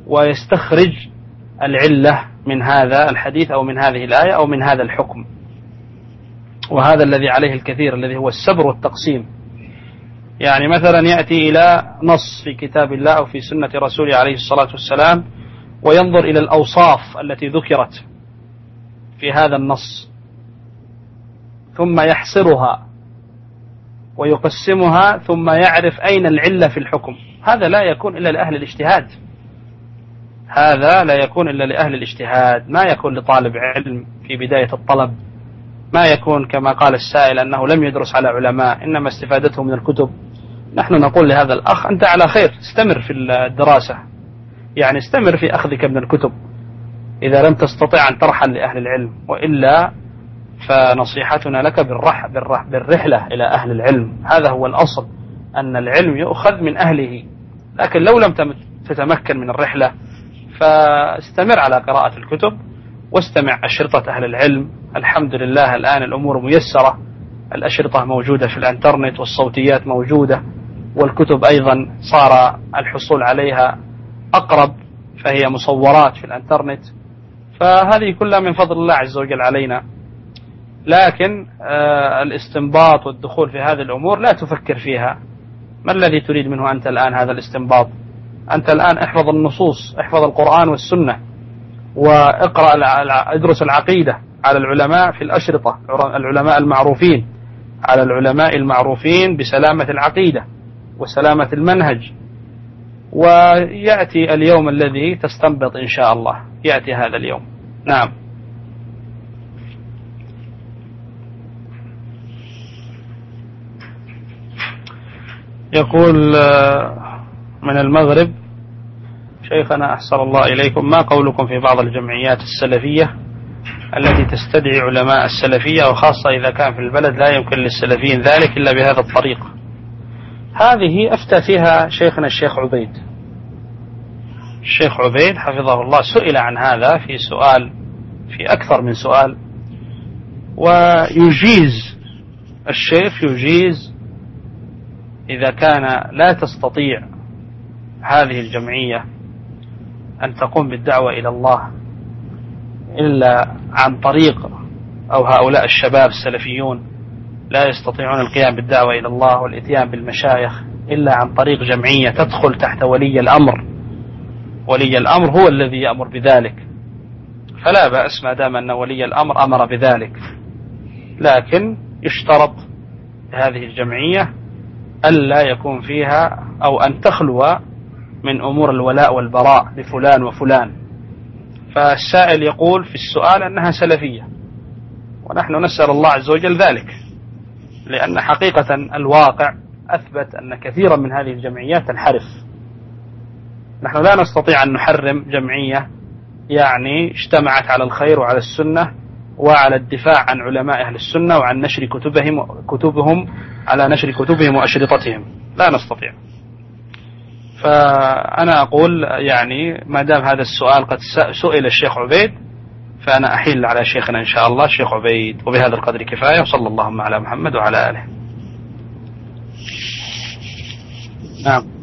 ويستخرج العلة من هذا الحديث أو من هذه الآية أو من هذا الحكم. وهذا الذي عليه الكثير، الذي هو السبر والتقسيم. يعني مثلا يأتي إلى نص في كتاب الله أو في سنة رسوله عليه الصلاة والسلام وينظر إلى الأوصاف التي ذكرت في هذا النص، ثم يحصرها ويقسمها، ثم يعرف أين العلة في الحكم. هذا لا يكون إلا لأهل الاجتهاد، هذا لا يكون إلا لأهل الاجتهاد، ما يكون لطالب علم في بداية الطلب، ما يكون كما قال السائل أنه لم يدرس على علماء إنما استفادته من الكتب. نحن نقول لهذا الأخ أنت على خير، استمر في الدراسة، يعني استمر في أخذك من الكتب إذا لم تستطع أن ترحل لأهل العلم، وإلا فنصيحتنا لك بالرحلة إلى أهل العلم. هذا هو الأصل، أن العلم يؤخذ من أهله. لكن لو لم تتمكن من الرحلة فاستمر على قراءة الكتب واستمع أشرطة أهل العلم. الحمد لله الآن الأمور ميسرة، الأشرطة موجودة في الانترنت والصوتيات موجودة، والكتب أيضا صار الحصول عليها أقرب، فهي مصورات في الانترنت. فهذه كلها من فضل الله عز وجل علينا. لكن الاستنباط والدخول في هذه الأمور لا تفكر فيها. ما الذي تريد منه أنت الآن هذا الاستنباط؟ أنت الآن احفظ النصوص، احفظ القرآن والسنة، واقرأ ادرس العقيدة على العلماء في الأشرطة، العلماء المعروفين، على العلماء المعروفين بسلامة العقيدة وسلامة المنهج. ويأتي اليوم الذي تستنبط إن شاء الله، يأتي هذا اليوم. نعم. يقول من المغرب: شيخنا أحسن الله إليكم، ما قولكم في بعض الجمعيات السلفية التي تستدعي علماء السلفية، وخاصة إذا كان في البلد لا يمكن للسلفيين ذلك إلا بهذا الطريق؟ هذه أفتى فيها شيخنا الشيخ عبيد. الشيخ عبيد حفظه الله سئل عن هذا في سؤال، في أكثر من سؤال، ويجيز الشيخ يجيز إذا كان لا تستطيع هذه الجمعية أن تقوم بالدعوة إلى الله إلا عن طريق، أو هؤلاء الشباب السلفيون لا يستطيعون القيام بالدعوة إلى الله والإتيان بالمشايخ إلا عن طريق جمعية تدخل تحت ولي الأمر. ولي الأمر هو الذي يأمر بذلك، فلا بأس ما دام أن ولي الأمر أمر بذلك. لكن يشترط هذه الجمعية ألا يكون فيها أو أن تخلو من أمور الولاء والبراء لفلان وفلان. فالسائل يقول في السؤال أنها سلفية، ونحن نسأل الله عز وجل ذلك، لأن حقيقة الواقع أثبت أن كثيرا من هذه الجمعيات تنحرف. نحن لا نستطيع أن نحرم جمعية يعني اجتمعت على الخير وعلى السنة وعلى الدفاع عن علماء أهل السنة وعن نشر كتبهم على نشر كتبهم وأشرطتهم، لا نستطيع. فأنا أقول يعني ما دام هذا السؤال قد سئل الشيخ عبيد، فأنا أحيل على شيخنا إن شاء الله الشيخ عبيد. وبهذا القدر كفاية، وصلى اللهم على محمد وعلى آله. نعم.